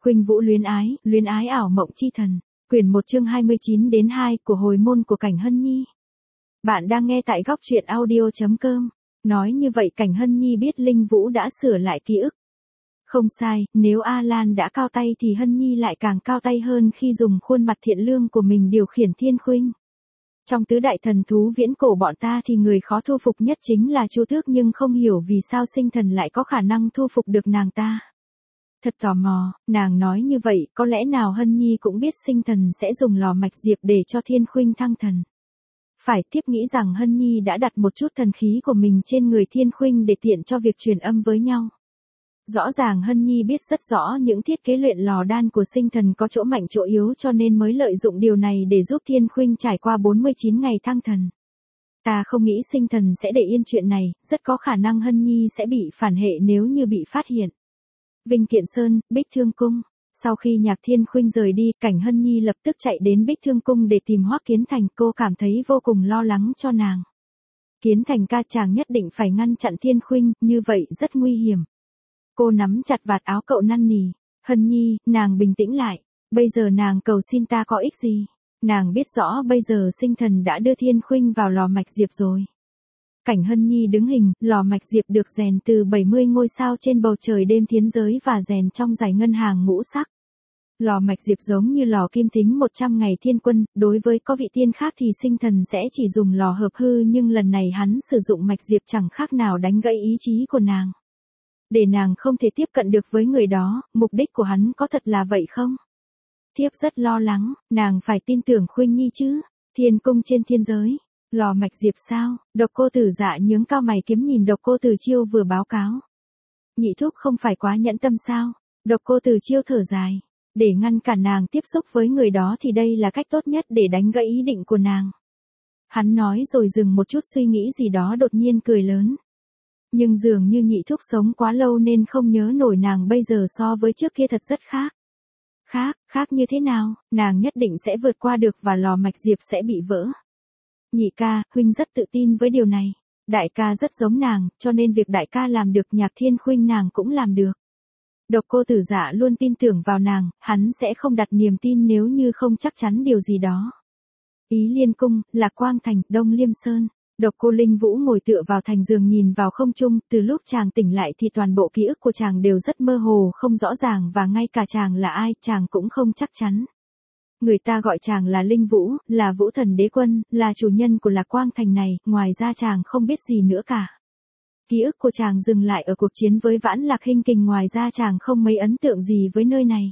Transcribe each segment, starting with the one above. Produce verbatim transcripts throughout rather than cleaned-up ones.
Khuynh Vũ luyến ái, luyến ái ảo mộng chi thần. Quyển một chương hai mươi chín đến hai của hồi môn của Cảnh Hân Nhi. Bạn đang nghe tại góc truyện audio chấm com. Nói như vậy Cảnh Hân Nhi biết Linh Vũ đã sửa lại ký ức. Không sai, nếu A Lan đã cao tay thì Hân Nhi lại càng cao tay hơn khi dùng khuôn mặt thiện lương của mình điều khiển Thiên Khuynh. Trong tứ đại thần thú viễn cổ bọn ta thì người khó thu phục nhất chính là Chu Tước, nhưng không hiểu vì sao Sinh Thần lại có khả năng thu phục được nàng ta. Thật tò mò, nàng nói như vậy, có lẽ nào Hân Nhi cũng biết Sinh Thần sẽ dùng lò mạch diệp để cho Thiên Khuynh thăng thần. Phải tiếp nghĩ rằng Hân Nhi đã đặt một chút thần khí của mình trên người Thiên Khuynh để tiện cho việc truyền âm với nhau. Rõ ràng Hân Nhi biết rất rõ những thiết kế luyện lò đan của Sinh Thần có chỗ mạnh chỗ yếu, cho nên mới lợi dụng điều này để giúp Thiên Khuynh trải qua bốn mươi chín ngày thăng thần. Ta không nghĩ Sinh Thần sẽ để yên chuyện này, rất có khả năng Hân Nhi sẽ bị phản hệ nếu như bị phát hiện. Vinh Kiện Sơn, Bích Thương Cung. Sau khi Nhạc Thiên Khuynh rời đi, Cảnh Hân Nhi lập tức chạy đến Bích Thương Cung để tìm Hoắc Kiến Thành. Cô cảm thấy vô cùng lo lắng cho nàng. Kiến Thành ca, chàng nhất định phải ngăn chặn Thiên Khuynh, như vậy rất nguy hiểm. Cô nắm chặt vạt áo cậu năn nỉ. Hân Nhi, nàng bình tĩnh lại. Bây giờ nàng cầu xin ta có ích gì? Nàng biết rõ bây giờ Sinh Thần đã đưa Thiên Khuynh vào lò mạch diệp rồi. Cảnh Hân Nhi đứng hình, lò mạch diệp được rèn từ bảy mươi ngôi sao trên bầu trời đêm thiên giới và rèn trong dải ngân hàng ngũ sắc. Lò mạch diệp giống như lò kim tính một trăm ngày thiên quân, đối với có vị tiên khác thì Sinh Thần sẽ chỉ dùng lò hợp hư, nhưng lần này hắn sử dụng mạch diệp chẳng khác nào đánh gãy ý chí của nàng. Để nàng không thể tiếp cận được với người đó, mục đích của hắn có thật là vậy không? Thiếp rất lo lắng, nàng phải tin tưởng Khuynh Nhi chứ. Thiên cung trên thiên giới. Lò mạch diệp sao? Độc Cô Tử Dạ nhướng cao mày kiếm nhìn Độc Cô Tử Chiêu vừa báo cáo. Nhị thúc không phải quá nhẫn tâm sao? Độc Cô Tử Chiêu thở dài. Để ngăn cản nàng tiếp xúc với người đó thì đây là cách tốt nhất để đánh gãy ý định của nàng. Hắn nói rồi dừng một chút suy nghĩ gì đó, đột nhiên cười lớn. Nhưng dường như nhị thúc sống quá lâu nên không nhớ nổi nàng bây giờ so với trước kia thật rất khác. Khác, khác như thế nào? Nàng nhất định sẽ vượt qua được và lò mạch diệp sẽ bị vỡ. Nhị ca, huynh rất tự tin với điều này. Đại ca rất giống nàng, cho nên việc đại ca làm được Nhạc Thiên Khuynh nàng cũng làm được. Độc Cô Tử Dạ luôn tin tưởng vào nàng, hắn sẽ không đặt niềm tin nếu như không chắc chắn điều gì đó. Ý Liên Cung, Lạc Quang Thành, Đông Liêm Sơn. Độc Cô Linh Vũ ngồi tựa vào thành giường nhìn vào không trung, từ lúc chàng tỉnh lại thì toàn bộ ký ức của chàng đều rất mơ hồ, không rõ ràng, và ngay cả chàng là ai, chàng cũng không chắc chắn. Người ta gọi chàng là Linh Vũ, là Vũ Thần Đế Quân, là chủ nhân của Lạc Quang Thành này, ngoài ra chàng không biết gì nữa cả. Ký ức của chàng dừng lại ở cuộc chiến với Vãn Lạc Hinh Kình, ngoài ra chàng không mấy ấn tượng gì với nơi này.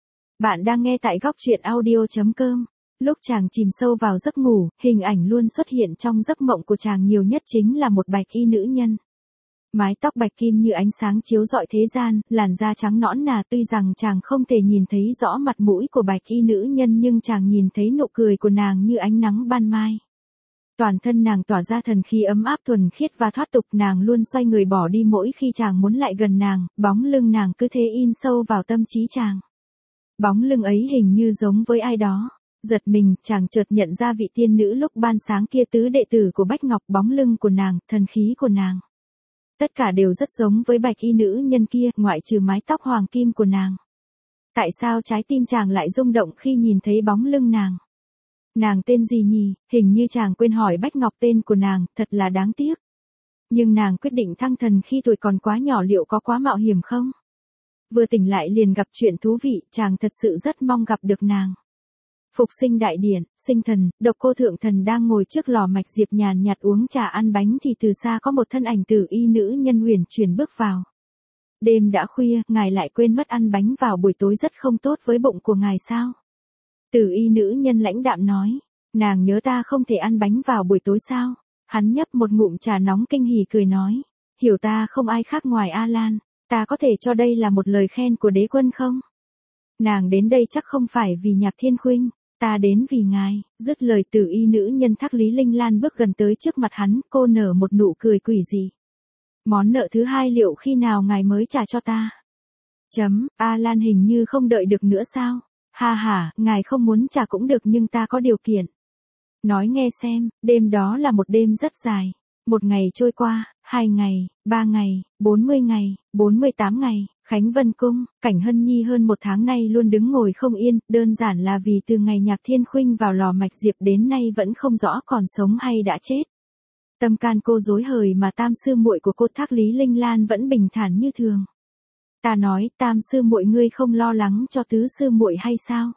Bạn đang nghe tại góc truyện audio chấm com. Lúc chàng chìm sâu vào giấc ngủ, hình ảnh luôn xuất hiện trong giấc mộng của chàng nhiều nhất chính là một bạch y nữ nhân. Mái tóc bạch kim như ánh sáng chiếu rọi thế gian, làn da trắng nõn nà, tuy rằng chàng không thể nhìn thấy rõ mặt mũi của bạch y nữ nhân nhưng chàng nhìn thấy nụ cười của nàng như ánh nắng ban mai. Toàn thân nàng tỏa ra thần khí ấm áp thuần khiết và thoát tục, nàng luôn xoay người bỏ đi mỗi khi chàng muốn lại gần nàng, bóng lưng nàng cứ thế in sâu vào tâm trí chàng. Bóng lưng ấy hình như giống với ai đó. Giật mình, chàng chợt nhận ra vị tiên nữ lúc ban sáng kia, tứ đệ tử của Bách Ngọc, bóng lưng của nàng, thần khí của nàng. Tất cả đều rất giống với bạch y nữ nhân kia, ngoại trừ mái tóc hoàng kim của nàng. Tại sao trái tim chàng lại rung động khi nhìn thấy bóng lưng nàng? Nàng tên gì nhỉ? Hình như chàng quên hỏi Bách Ngọc tên của nàng, thật là đáng tiếc. Nhưng nàng quyết định thăng thần khi tuổi còn quá nhỏ, liệu có quá mạo hiểm không? Vừa tỉnh lại liền gặp chuyện thú vị, chàng thật sự rất mong gặp được nàng. Phục sinh đại điển, Sinh Thần, Độc Cô Thượng Thần đang ngồi trước lò mạch diệp nhàn nhạt uống trà ăn bánh thì từ xa có một thân ảnh tử y nữ nhân huyền chuyển bước vào. Đêm đã khuya, ngài lại quên mất ăn bánh vào buổi tối rất không tốt với bụng của ngài sao? Tử y nữ nhân lãnh đạm nói, nàng nhớ ta không thể ăn bánh vào buổi tối sao? Hắn nhấp một ngụm trà nóng kinh hỉ cười nói, hiểu ta không ai khác ngoài A Lan, ta có thể cho đây là một lời khen của đế quân không? Nàng đến đây chắc không phải vì Nhạc Thiên Khuynh. Ta đến vì ngài. Dứt lời, tử y nữ nhân Thác Lý Linh Lan bước gần tới trước mặt hắn, cô nở một nụ cười quỷ dị. Món nợ thứ hai liệu khi nào ngài mới trả cho ta? Chấm, A Lan hình như không đợi được nữa sao? Ha ha, ngài không muốn trả cũng được nhưng ta có điều kiện. Nói nghe xem, đêm đó là một đêm rất dài. Một ngày trôi qua, Hai ngày, ba ngày, bốn mươi ngày, bốn mươi tám ngày, Khánh Vân Cung, Cảnh Hân Nhi hơn một tháng nay luôn đứng ngồi không yên, đơn giản là vì từ ngày Nhạc Thiên Khuynh vào lò mạch diệp đến nay vẫn không rõ còn sống hay đã chết. Tâm can cô rối hời mà tam sư muội của cô Thác Lý Linh Lan vẫn bình thản như thường. Ta nói, tam sư muội ngươi không lo lắng cho tứ sư muội hay sao?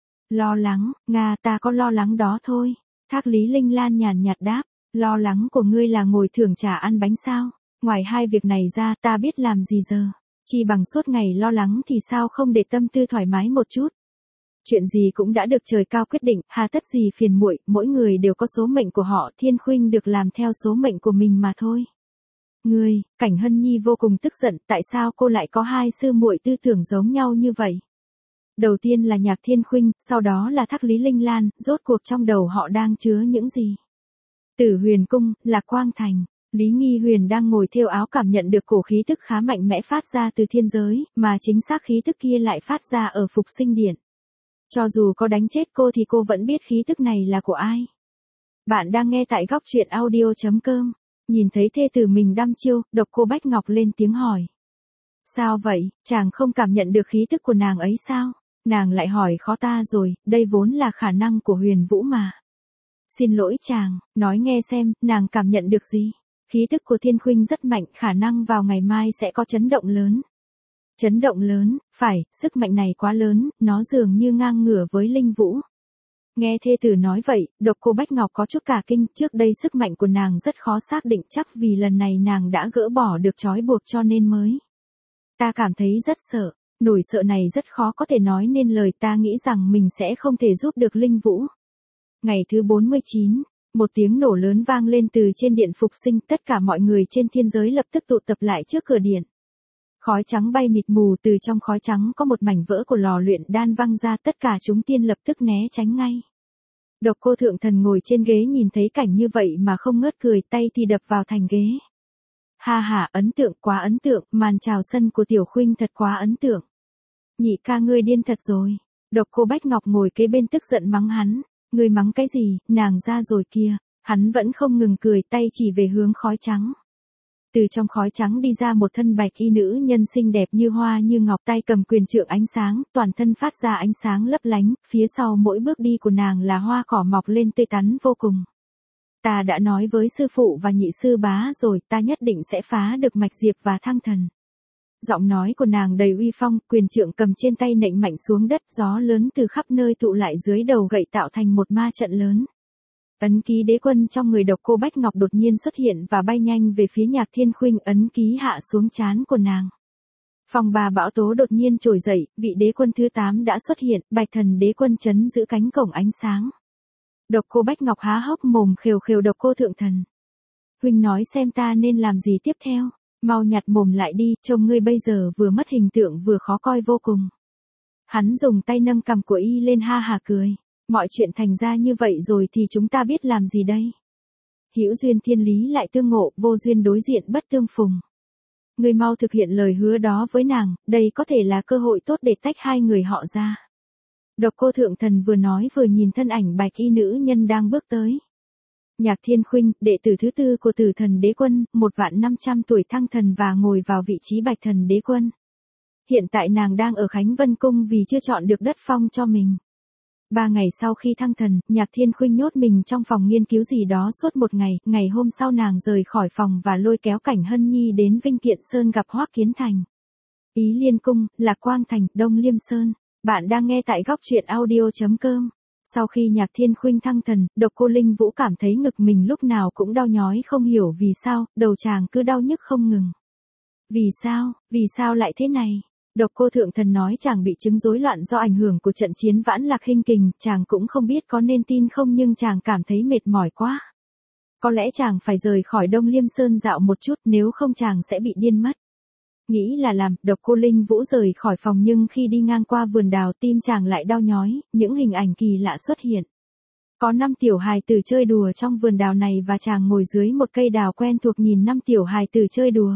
Lo lắng, Nga ta có lo lắng đó thôi. Thác Lý Linh Lan nhàn nhạt đáp, lo lắng của ngươi là ngồi thưởng trà ăn bánh sao? Ngoài hai việc này ra ta biết làm gì giờ? Chỉ bằng suốt ngày lo lắng thì sao không để tâm tư thoải mái một chút? Chuyện gì cũng đã được trời cao quyết định, hà tất gì phiền muội, mỗi người đều có số mệnh của họ, Thiên Khuynh được làm theo số mệnh của mình mà thôi. Ngươi, Cảnh Hân Nhi vô cùng tức giận, tại sao cô lại có hai sư muội tư tưởng giống nhau như vậy? Đầu tiên là Nhạc Thiên Khuynh, sau đó là Thác Lý Linh Lan, rốt cuộc trong đầu họ đang chứa những gì? Tử Huyền Cung, Lạc Quang Thành, Lý Nghi Huyền đang ngồi thêu áo cảm nhận được cổ khí tức khá mạnh mẽ phát ra từ thiên giới, mà chính xác khí tức kia lại phát ra ở Phục Sinh Điện. Cho dù có đánh chết cô thì cô vẫn biết khí tức này là của ai. Bạn đang nghe tại góc truyện audio.com. Nhìn thấy thê tử mình đăm chiêu, Độc Cô Bách Ngọc lên tiếng hỏi. Sao vậy, chàng không cảm nhận được khí tức của nàng ấy sao? Nàng lại hỏi khó ta rồi, đây vốn là khả năng của Huyền Vũ mà. Xin lỗi chàng, nói nghe xem, nàng cảm nhận được gì? Khí tức của Thiên Khuynh rất mạnh, khả năng vào ngày mai sẽ có chấn động lớn. Chấn động lớn, phải, sức mạnh này quá lớn, nó dường như ngang ngửa với Linh Vũ. Nghe thê tử nói vậy, Độc Cô Bách Ngọc có chút cả kinh, trước đây sức mạnh của nàng rất khó xác định, chắc vì lần này nàng đã gỡ bỏ được trói buộc cho nên mới. Ta cảm thấy rất sợ, nỗi sợ này rất khó có thể nói nên lời, ta nghĩ rằng mình sẽ không thể giúp được Linh Vũ. Ngày thứ bốn mươi chín, một tiếng nổ lớn vang lên từ trên điện Phục Sinh, tất cả mọi người trên thiên giới lập tức tụ tập lại trước cửa điện. Khói trắng bay mịt mù, từ trong khói trắng có một mảnh vỡ của lò luyện đan văng ra, tất cả chúng tiên lập tức né tránh ngay. Độc Cô Thượng Thần ngồi trên ghế nhìn thấy cảnh như vậy mà không ngớt cười, tay thì đập vào thành ghế. Ha ha, ấn tượng, quá ấn tượng, màn chào sân của Tiểu Khuynh thật quá ấn tượng. Nhị ca ngươi điên thật rồi. Độc Cô Bách Ngọc ngồi kế bên tức giận mắng hắn. Ngươi mắng cái gì, nàng ra rồi kia. Hắn vẫn không ngừng cười, tay chỉ về hướng khói trắng. Từ trong khói trắng đi ra một thân bạch y nữ nhân xinh đẹp như hoa như ngọc, tay cầm quyền trượng ánh sáng, toàn thân phát ra ánh sáng lấp lánh, phía sau mỗi bước đi của nàng là hoa cỏ mọc lên tươi tắn vô cùng. Ta đã nói với sư phụ và nhị sư bá rồi, ta nhất định sẽ phá được mạch diệp và thăng thần. Giọng nói của nàng đầy uy phong, quyền trượng cầm trên tay nện mạnh xuống đất, gió lớn từ khắp nơi tụ lại dưới đầu gậy tạo thành một ma trận lớn. Ấn ký đế quân trong người Độc Cô Bách Ngọc đột nhiên xuất hiện và bay nhanh về phía Nhạc Thiên Khuynh, ấn ký hạ xuống trán của nàng. Phong ba bão tố đột nhiên trồi dậy, vị đế quân thứ tám đã xuất hiện, Bạch Thần đế quân trấn giữ cánh cổng ánh sáng. Độc Cô Bách Ngọc há hốc mồm khều khều Độc Cô Thượng Thần. Huynh nói xem ta nên làm gì tiếp theo, mau nhặt mồm lại đi, trông ngươi bây giờ vừa mất hình tượng vừa khó coi vô cùng. Hắn dùng tay nâng cằm của y lên ha hà cười. Mọi chuyện thành ra như vậy rồi thì chúng ta biết làm gì đây? Hữu duyên thiên lý lại tương ngộ, vô duyên đối diện bất tương phùng. Ngươi mau thực hiện lời hứa đó với nàng, đây có thể là cơ hội tốt để tách hai người họ ra. Độc Cô Thượng Thần vừa nói vừa nhìn thân ảnh bạch y nữ nhân đang bước tới. Nhạc Thiên Khuynh, đệ tử thứ tư của Tử Thần Đế Quân, một vạn năm trăm tuổi thăng thần và ngồi vào vị trí Bạch Thần Đế Quân. Hiện tại nàng đang ở Khánh Vân Cung vì chưa chọn được đất phong cho mình. Ba ngày sau khi thăng thần, Nhạc Thiên Khuynh nhốt mình trong phòng nghiên cứu gì đó suốt một ngày, ngày hôm sau nàng rời khỏi phòng và lôi kéo Cảnh Hân Nhi đến Vinh Kiện Sơn gặp Hoắc Kiến Thành. Ý Liên Cung, Lạc Quang Thành, Đông Liêm Sơn. Bạn đang nghe tại góc truyện audio.com. Sau khi Nhạc Thiên Khuynh thăng thần, Độc Cô Linh Vũ cảm thấy ngực mình lúc nào cũng đau nhói không hiểu vì sao, đầu chàng cứ đau nhức không ngừng. Vì sao, vì sao lại thế này? Độc Cô Thượng Thần nói chàng bị chứng rối loạn do ảnh hưởng của trận chiến Vãn Lạc Hinh Kình, chàng cũng không biết có nên tin không nhưng chàng cảm thấy mệt mỏi quá. Có lẽ chàng phải rời khỏi Đông Liêm Sơn dạo một chút, nếu không chàng sẽ bị điên mất. Nghĩ là làm, Độc Cô Linh Vũ rời khỏi phòng nhưng khi đi ngang qua vườn đào tim chàng lại đau nhói, những hình ảnh kỳ lạ xuất hiện. Có năm tiểu hài tử chơi đùa trong vườn đào này và chàng ngồi dưới một cây đào quen thuộc nhìn năm tiểu hài tử chơi đùa.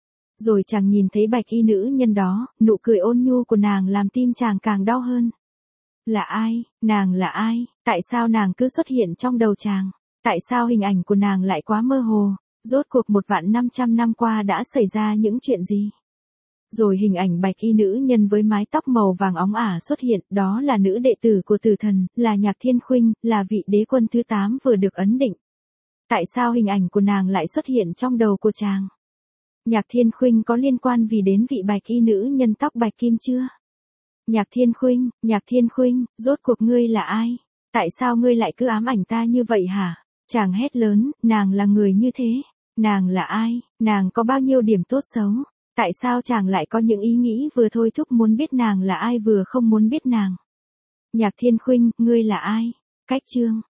Rồi chàng nhìn thấy bạch y nữ nhân đó, nụ cười ôn nhu của nàng làm tim chàng càng đau hơn. Là ai, nàng là ai, tại sao nàng cứ xuất hiện trong đầu chàng, tại sao hình ảnh của nàng lại quá mơ hồ, Rốt cuộc một vạn năm trăm năm qua đã xảy ra những chuyện gì? Rồi hình ảnh bạch y nữ nhân với mái tóc màu vàng óng ả xuất hiện, đó là nữ đệ tử của tử thần, là Nhạc Thiên Khuynh, là vị đế quân thứ tám vừa được ấn định. Tại sao hình ảnh của nàng lại xuất hiện trong đầu của chàng? Nhạc Thiên Khuynh có liên quan vì đến vị bạch y nữ nhân tóc bạch kim chưa? Nhạc Thiên Khuynh, Nhạc Thiên Khuynh, rốt cuộc ngươi là ai? Tại sao ngươi lại cứ ám ảnh ta như vậy hả? Chàng hét lớn, nàng là người như thế. Nàng là ai? Nàng có bao nhiêu điểm tốt xấu? Tại sao chàng lại có những ý nghĩ vừa thôi thúc muốn biết nàng là ai vừa không muốn biết nàng? Nhạc Thiên Khuynh, ngươi là ai? Cách chương.